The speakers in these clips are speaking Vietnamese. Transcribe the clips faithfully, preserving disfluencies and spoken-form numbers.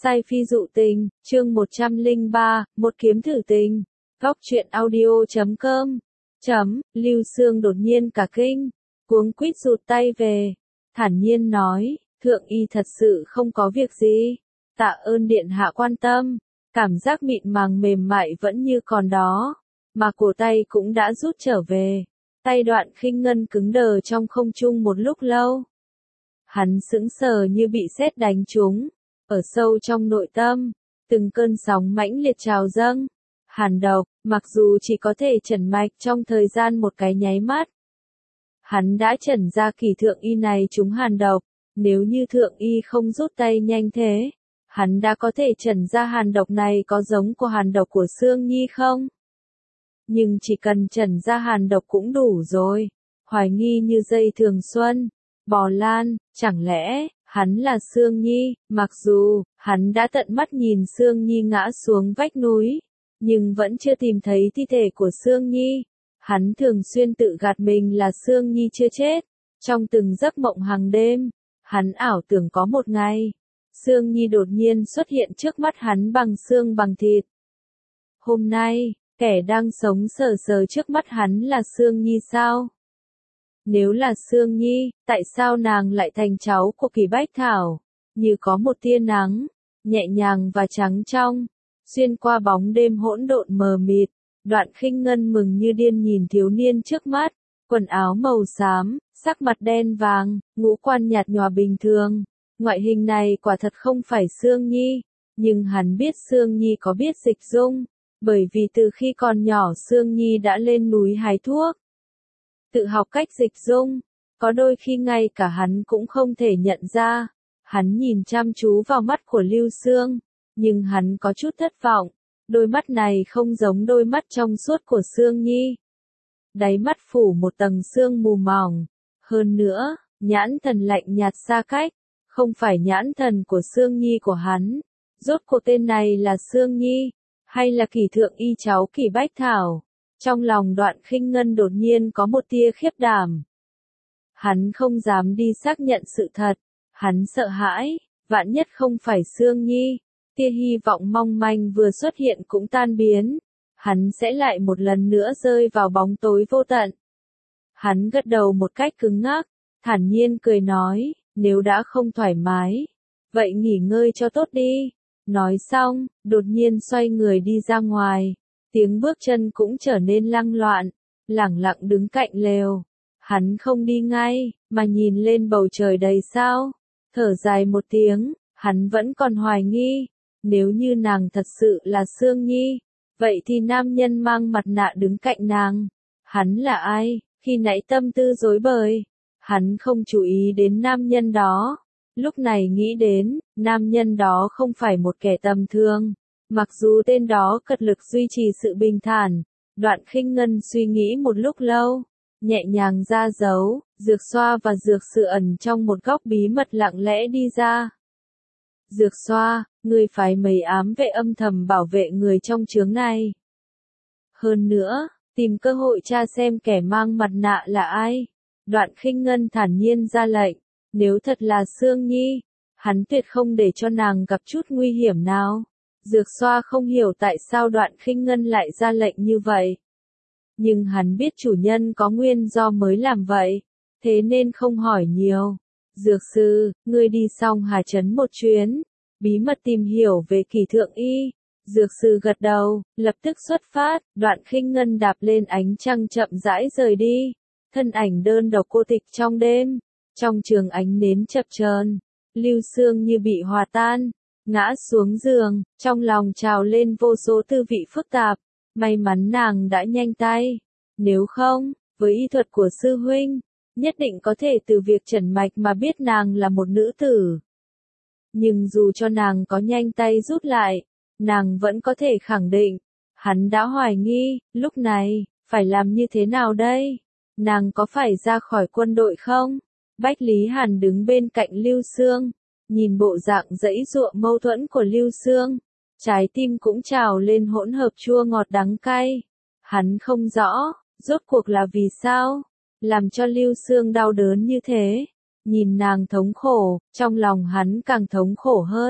Sai phi dụ tình, chương một trăm lẻ ba, một kiếm thử tình. Góc truyện audio chấm com. Chấm, Lưu Sương đột nhiên cả kinh, cuống quýt rụt tay về, thản nhiên nói, thượng y thật sự không có việc gì, tạ ơn điện hạ quan tâm. Cảm giác mịn màng mềm mại vẫn như còn đó, mà cổ tay cũng đã rút trở về. Tay Đoạn Khinh Ngân cứng đờ trong không trung một lúc lâu. Hắn sững sờ như bị sét đánh trúng, ở sâu trong nội tâm, từng cơn sóng mãnh liệt trào dâng. Hàn độc, mặc dù chỉ có thể chẩn mạch trong thời gian một cái nháy mắt. Hắn đã chẩn ra kỳ thượng y này trúng hàn độc, nếu như thượng y không rút tay nhanh thế, hắn đã có thể chẩn ra hàn độc này có giống của hàn độc của Sương Nhi không? Nhưng chỉ cần chẩn ra hàn độc cũng đủ rồi, hoài nghi như dây thường xuân, bò lan, chẳng lẽ, hắn là Sương Nhi, mặc dù, hắn đã tận mắt nhìn Sương Nhi ngã xuống vách núi, nhưng vẫn chưa tìm thấy thi thể của Sương Nhi. Hắn thường xuyên tự gạt mình là Sương Nhi chưa chết, trong từng giấc mộng hàng đêm, hắn ảo tưởng có một ngày, Sương Nhi đột nhiên xuất hiện trước mắt hắn bằng xương bằng thịt. Hôm nay, kẻ đang sống sờ sờ trước mắt hắn là Sương Nhi sao? Nếu là Sương Nhi, tại sao nàng lại thành cháu của Kỳ Bách Thảo? Như có một tia nắng, nhẹ nhàng và trắng trong, xuyên qua bóng đêm hỗn độn mờ mịt, Đoạn Khinh Ngân mừng như điên nhìn thiếu niên trước mắt, quần áo màu xám, sắc mặt đen vàng, ngũ quan nhạt nhòa bình thường. Ngoại hình này quả thật không phải Sương Nhi, nhưng hắn biết Sương Nhi có biết dịch dung, bởi vì từ khi còn nhỏ Sương Nhi đã lên núi hái thuốc, tự học cách dịch dung, có đôi khi ngay cả hắn cũng không thể nhận ra. Hắn nhìn chăm chú vào mắt của Lưu Sương, nhưng hắn có chút thất vọng, đôi mắt này không giống đôi mắt trong suốt của Sương Nhi. Đáy mắt phủ một tầng sương mù mỏng, hơn nữa, nhãn thần lạnh nhạt xa cách, không phải nhãn thần của Sương Nhi của hắn. Rốt cuộc tên này là Sương Nhi, hay là Kỳ thượng y cháu Kỳ Bách Thảo? Trong lòng Đoạn Khinh Ngân đột nhiên có một tia khiếp đảm. Hắn không dám đi xác nhận sự thật, hắn sợ hãi, vạn nhất không phải Sương Nhi, tia hy vọng mong manh vừa xuất hiện cũng tan biến, hắn sẽ lại một lần nữa rơi vào bóng tối vô tận. Hắn gật đầu một cách cứng ngắc, thản nhiên cười nói, nếu đã không thoải mái, vậy nghỉ ngơi cho tốt đi. Nói xong, đột nhiên xoay người đi ra ngoài, tiếng bước chân cũng trở nên lăng loạn, lẳng lặng đứng cạnh lều. Hắn không đi ngay, mà nhìn lên bầu trời đầy sao, thở dài một tiếng, hắn vẫn còn hoài nghi, nếu như nàng thật sự là Sương Nhi, vậy thì nam nhân mang mặt nạ đứng cạnh nàng, hắn là ai? Khi nãy tâm tư rối bời, hắn không chú ý đến nam nhân đó. Lúc này nghĩ đến, nam nhân đó không phải một kẻ tầm thường, mặc dù tên đó cật lực duy trì sự bình thản. Đoạn Khinh Ngân suy nghĩ một lúc lâu, nhẹ nhàng ra dấu, dược xoa và dược sự ẩn trong một góc bí mật lặng lẽ đi ra. Dược xoa, người phái mấy ám vệ âm thầm bảo vệ người trong chướng này. Hơn nữa, tìm cơ hội tra xem kẻ mang mặt nạ là ai. Đoạn Khinh Ngân thản nhiên ra lệnh, nếu thật là Sương Nhi, hắn tuyệt không để cho nàng gặp chút nguy hiểm nào. Dược xoa không hiểu tại sao Đoạn Khinh Ngân lại ra lệnh như vậy. Nhưng hắn biết chủ nhân có nguyên do mới làm vậy, thế nên không hỏi nhiều. Dược sư, ngươi đi xong Hà Trấn một chuyến, bí mật tìm hiểu về Kỳ thượng y. Dược sư gật đầu, lập tức xuất phát. Đoạn Khinh Ngân đạp lên ánh trăng chậm rãi rời đi, thân ảnh đơn độc cô tịch trong đêm. Trong trường ánh nến chập chờn, Lưu Sương như bị hòa tan, ngã xuống giường, trong lòng trào lên vô số tư vị phức tạp. May mắn nàng đã nhanh tay, nếu không, với y thuật của sư huynh, nhất định có thể từ việc chẩn mạch mà biết nàng là một nữ tử. Nhưng dù cho nàng có nhanh tay rút lại, nàng vẫn có thể khẳng định, hắn đã hoài nghi. Lúc này, phải làm như thế nào đây? Nàng có phải ra khỏi quân đội không? Bách Lý Hàn đứng bên cạnh Lưu Sương, nhìn bộ dạng dãy dụa mâu thuẫn của Lưu Sương, trái tim cũng trào lên hỗn hợp chua ngọt đắng cay. Hắn không rõ, rốt cuộc là vì sao, làm cho Lưu Sương đau đớn như thế. Nhìn nàng thống khổ, trong lòng hắn càng thống khổ hơn.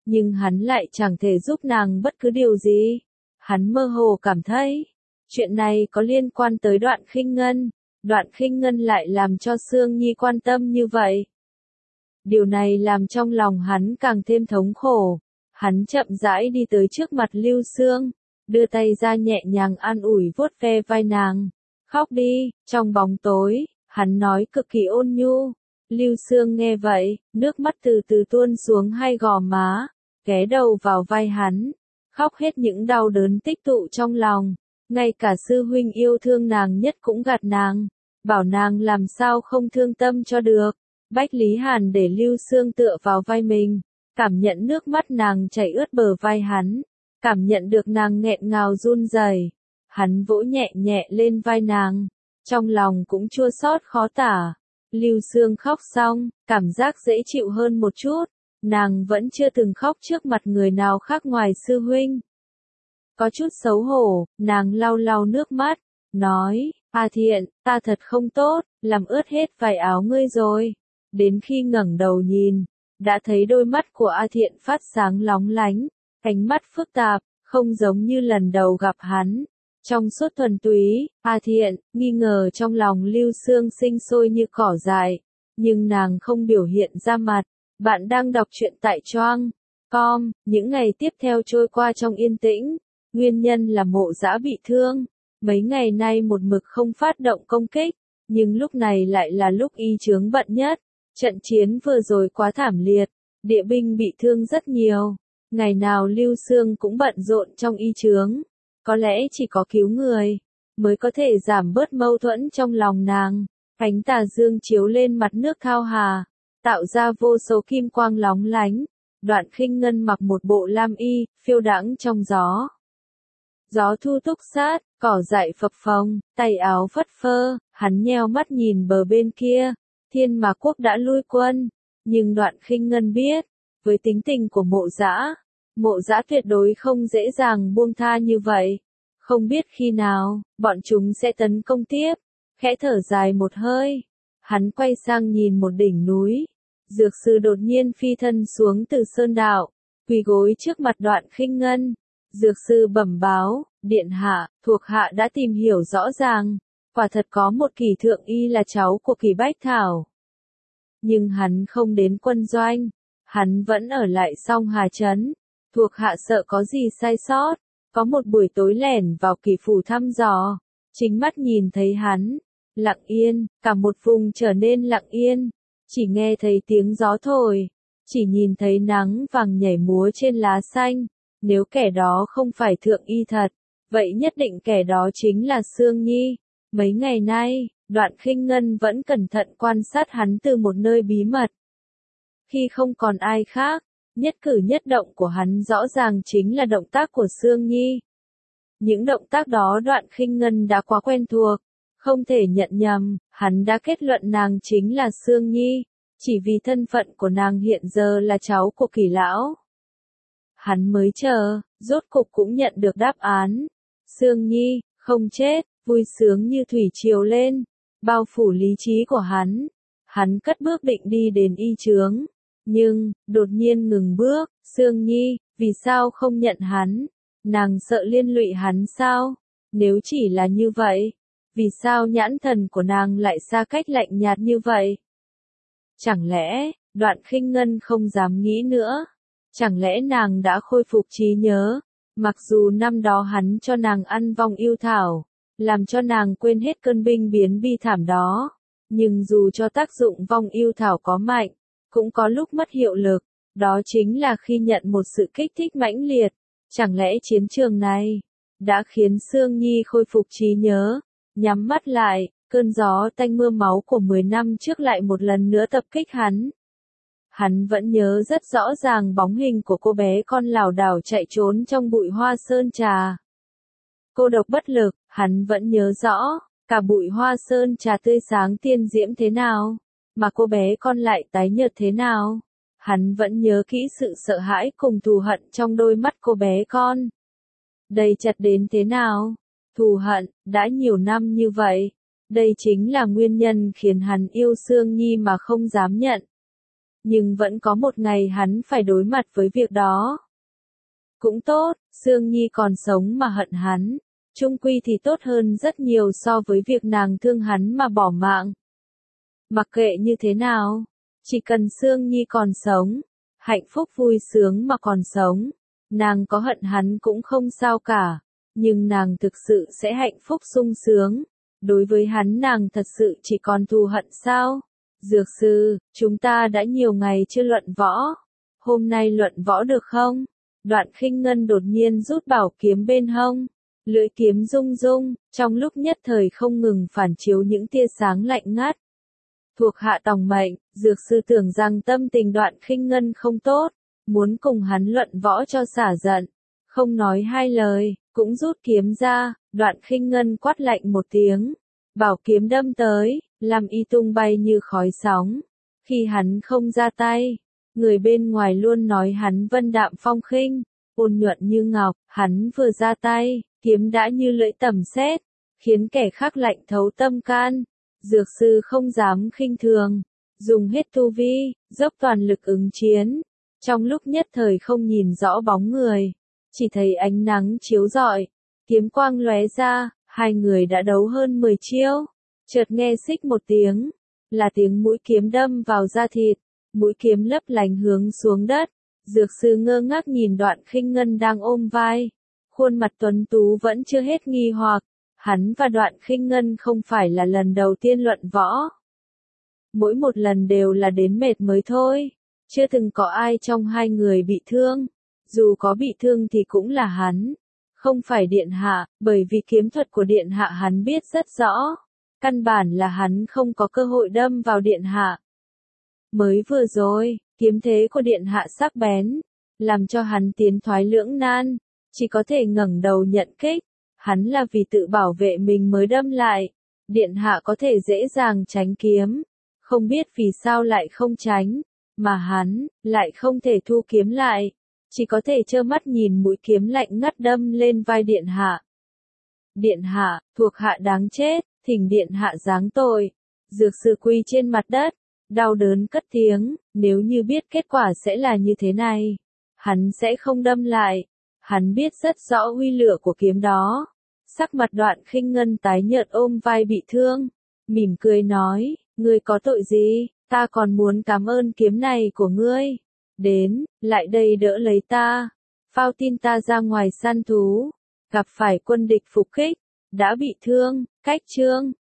nhưng hắn lại chẳng thể giúp nàng bất cứ điều gì. Hắn mơ hồ cảm thấy, chuyện này có liên quan tới Đoạn Khinh Ngân, Đoạn Khinh Ngân lại làm cho Sương Nhi quan tâm như vậy. Điều này làm trong lòng hắn càng thêm thống khổ. Hắn chậm rãi đi tới trước mặt Lưu Sương, đưa tay ra nhẹ nhàng an ủi vuốt ve vai nàng. Khóc đi, trong bóng tối, hắn nói cực kỳ ôn nhu. Lưu Sương nghe vậy, nước mắt từ từ tuôn xuống hai gò má, ghé đầu vào vai hắn, khóc hết những đau đớn tích tụ trong lòng. Ngay cả sư huynh yêu thương nàng nhất cũng gạt nàng, bảo nàng làm sao không thương tâm cho được. Bách Lý Hàn để Lưu Sương tựa vào vai mình, cảm nhận nước mắt nàng chảy ướt bờ vai hắn, cảm nhận được nàng nghẹn ngào run rẩy. Hắn vỗ nhẹ nhẹ lên vai nàng, trong lòng cũng chua xót khó tả. Lưu Sương khóc xong, cảm giác dễ chịu hơn một chút, nàng vẫn chưa từng khóc trước mặt người nào khác ngoài sư huynh. Có chút xấu hổ, nàng lau lau nước mắt, nói, A Thiện, ta thật không tốt, làm ướt hết vải áo ngươi rồi. Đến khi ngẩng đầu nhìn, đã thấy đôi mắt của A Thiện phát sáng lóng lánh, ánh mắt phức tạp, không giống như lần đầu gặp hắn. Trong suốt thuần túy, A Thiện, nghi ngờ trong lòng Lưu Sương sinh sôi như cỏ dại, nhưng nàng không biểu hiện ra mặt. Bạn đang đọc truyện tại Choang chấm com, những ngày tiếp theo trôi qua trong yên tĩnh, nguyên nhân là Mộ Dã bị thương, mấy ngày nay một mực không phát động công kích, nhưng lúc này lại là lúc y chướng bận nhất. Trận chiến vừa rồi quá thảm liệt, địa binh bị thương rất nhiều, ngày nào Lưu Sương cũng bận rộn trong y chướng. Có lẽ chỉ có cứu người, mới có thể giảm bớt mâu thuẫn trong lòng nàng. Ánh tà dương chiếu lên mặt nước thao hà, tạo ra vô số kim quang lóng lánh. Đoạn Khinh Ngân mặc một bộ lam y, phiêu đãng trong gió. Gió thu túc sát, cỏ dại phập phồng, tay áo phất phơ, hắn nheo mắt nhìn bờ bên kia. Thiên Mạc Quốc đã lui quân, nhưng Đoạn Khinh Ngân biết, với tính tình của Mộ Dã, Mộ Dã tuyệt đối không dễ dàng buông tha như vậy. Không biết khi nào, bọn chúng sẽ tấn công tiếp. Khẽ thở dài một hơi, hắn quay sang nhìn một đỉnh núi. Dược sư đột nhiên phi thân xuống từ sơn đạo, quỳ gối trước mặt Đoạn Khinh Ngân. Dược sư bẩm báo, điện hạ, thuộc hạ đã tìm hiểu rõ ràng. Quả thật có một Kỳ Thượng Y là cháu của Kỳ Bách Thảo. Nhưng hắn không đến quân doanh, hắn vẫn ở lại Song Hà Trấn. Thuộc hạ sợ có gì sai sót, có một buổi tối lẻn vào Kỳ phủ thăm dò, chính mắt nhìn thấy hắn, lặng yên, cả một vùng trở nên lặng yên, chỉ nghe thấy tiếng gió thổi, chỉ nhìn thấy nắng vàng nhảy múa trên lá xanh. Nếu kẻ đó không phải Thượng Y thật, vậy nhất định kẻ đó chính là Sương Nhi. Mấy ngày nay, Đoạn Khinh Ngân vẫn cẩn thận quan sát hắn từ một nơi bí mật. Khi không còn ai khác, nhất cử nhất động của hắn rõ ràng chính là động tác của Sương Nhi. Những động tác đó Đoạn Khinh Ngân đã quá quen thuộc, không thể nhận nhầm, hắn đã kết luận nàng chính là Sương Nhi, chỉ vì thân phận của nàng hiện giờ là cháu của Kỳ lão. Hắn mới chờ, rốt cục cũng nhận được đáp án. Sương Nhi, không chết, vui sướng như thủy triều lên, bao phủ lý trí của hắn. Hắn cất bước định đi đến y chướng, nhưng, đột nhiên ngừng bước. Sương Nhi, vì sao không nhận hắn? Nàng sợ liên lụy hắn sao? Nếu chỉ là như vậy, vì sao nhãn thần của nàng lại xa cách lạnh nhạt như vậy? Chẳng lẽ, Đoạn Khinh Ngân không dám nghĩ nữa? Chẳng lẽ nàng đã khôi phục trí nhớ? Mặc dù năm đó hắn cho nàng ăn vong yêu thảo, làm cho nàng quên hết cơn binh biến bi thảm đó, nhưng dù cho tác dụng vong yêu thảo có mạnh, cũng có lúc mất hiệu lực, đó chính là khi nhận một sự kích thích mãnh liệt. Chẳng lẽ chiến trường này đã khiến Sương Nhi khôi phục trí nhớ? Nhắm mắt lại, cơn gió tanh mưa máu của mười năm trước lại một lần nữa tập kích hắn. Hắn vẫn nhớ rất rõ ràng bóng hình của cô bé con lảo đảo chạy trốn trong bụi hoa sơn trà. Cô độc bất lực, hắn vẫn nhớ rõ, cả bụi hoa sơn trà tươi sáng tiên diễm thế nào, mà cô bé con lại tái nhợt thế nào. Hắn vẫn nhớ kỹ sự sợ hãi cùng thù hận trong đôi mắt cô bé con. Đầy chặt đến thế nào? Thù hận, đã nhiều năm như vậy. Đây chính là nguyên nhân khiến hắn yêu Sương Nhi mà không dám nhận. nhưng vẫn có một ngày hắn phải đối mặt với việc đó. Cũng tốt, Sương Nhi còn sống mà hận hắn, chung quy thì tốt hơn rất nhiều so với việc nàng thương hắn mà bỏ mạng. Mặc kệ như thế nào, chỉ cần Sương Nhi còn sống, hạnh phúc vui sướng mà còn sống, nàng có hận hắn cũng không sao cả, nhưng nàng thực sự sẽ hạnh phúc sung sướng. Đối với hắn nàng thật sự chỉ còn thù hận sao? Dược sư, chúng ta đã nhiều ngày chưa luận võ. Hôm nay luận võ được không? Đoạn Khinh Ngân đột nhiên rút bảo kiếm bên hông. Lưỡi kiếm rung rung, trong lúc nhất thời không ngừng phản chiếu những tia sáng lạnh ngắt. Thuộc hạ tòng mệnh, dược sư tưởng rằng tâm tình Đoạn Khinh Ngân không tốt, muốn cùng hắn luận võ cho xả giận. Không nói hai lời, cũng rút kiếm ra, Đoạn Khinh Ngân quát lạnh một tiếng. Bảo kiếm đâm tới, làm y tung bay như khói sóng. Khi hắn không ra tay, người bên ngoài luôn nói hắn vân đạm phong khinh, ôn nhuận như ngọc, hắn vừa ra tay, kiếm đã như lưỡi tẩm sét, khiến kẻ khác lạnh thấu tâm can. Dược sư không dám khinh thường, dùng hết tu vi, dốc toàn lực ứng chiến. Trong lúc nhất thời không nhìn rõ bóng người, chỉ thấy ánh nắng chiếu rọi, kiếm quang lóe ra, hai người đã đấu hơn mười chiêu. Chợt nghe xích một tiếng, là tiếng mũi kiếm đâm vào da thịt, mũi kiếm lấp lánh hướng xuống đất. Dược sư ngơ ngác nhìn Đoạn Khinh Ngân đang ôm vai, khuôn mặt tuấn tú vẫn chưa hết nghi hoặc. Hắn và Đoạn Khinh Ngân không phải là lần đầu tiên luận võ. Mỗi một lần đều là đến mệt mới thôi, chưa từng có ai trong hai người bị thương. Dù có bị thương thì cũng là hắn, không phải điện hạ, bởi vì kiếm thuật của điện hạ hắn biết rất rõ. Căn bản là hắn không có cơ hội đâm vào điện hạ. Mới vừa rồi, kiếm thế của điện hạ sắc bén, làm cho hắn tiến thoái lưỡng nan, chỉ có thể ngẩng đầu nhận kích. Hắn là vì tự bảo vệ mình mới đâm lại. Điện hạ có thể dễ dàng tránh kiếm, không biết vì sao lại không tránh, mà hắn lại không thể thu kiếm lại, chỉ có thể trơ mắt nhìn mũi kiếm lạnh ngắt đâm lên vai điện hạ. Điện hạ, thuộc hạ đáng chết, thỉnh điện hạ giáng tội. Dược sư quỳ trên mặt đất, đau đớn cất tiếng, nếu như biết kết quả sẽ là như thế này, hắn sẽ không đâm lại. Hắn biết rất rõ uy lửa của kiếm đó. Sắc mặt Đoạn Khinh Ngân tái nhợt ôm vai bị thương, mỉm cười nói, ngươi có tội gì, ta còn muốn cảm ơn kiếm này của ngươi. Đến, lại đây đỡ lấy ta, phao tin ta ra ngoài săn thú, gặp phải quân địch phục kích, đã bị thương, cách chương.